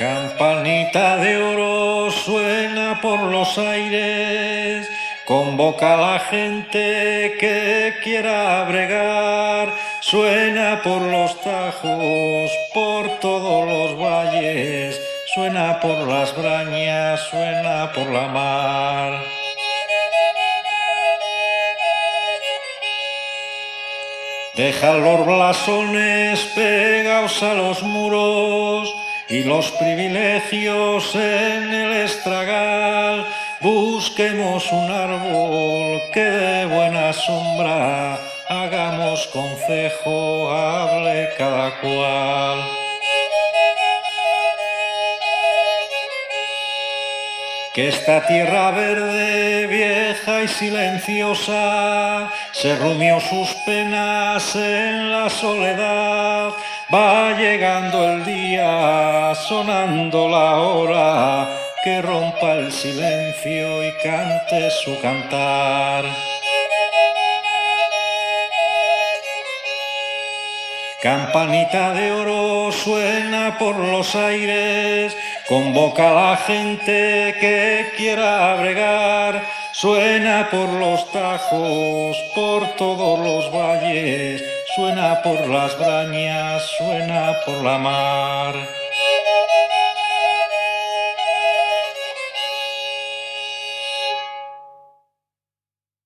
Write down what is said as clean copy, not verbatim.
Campanita de oro suena por los aires, convoca a la gente que quiera bregar, suena por los tajos, por todos los valles, suena por las brañas, suena por la mar. Dejan los blasones pegados a los muros y los privilegios en el estragal. Busquemos un árbol que dé buena sombra, hagamos concejo, hable cada cual. Que esta tierra verde, vieja y silenciosa, se rumió sus penas en la soledad. Va llegando el día, sonando la hora, que rompa el silencio y cante su cantar. Campanita de oro suena por los aires, convoca a la gente que quiera bregar, suena por los tajos, por todos los valles, suena por las brañas, suena por la mar.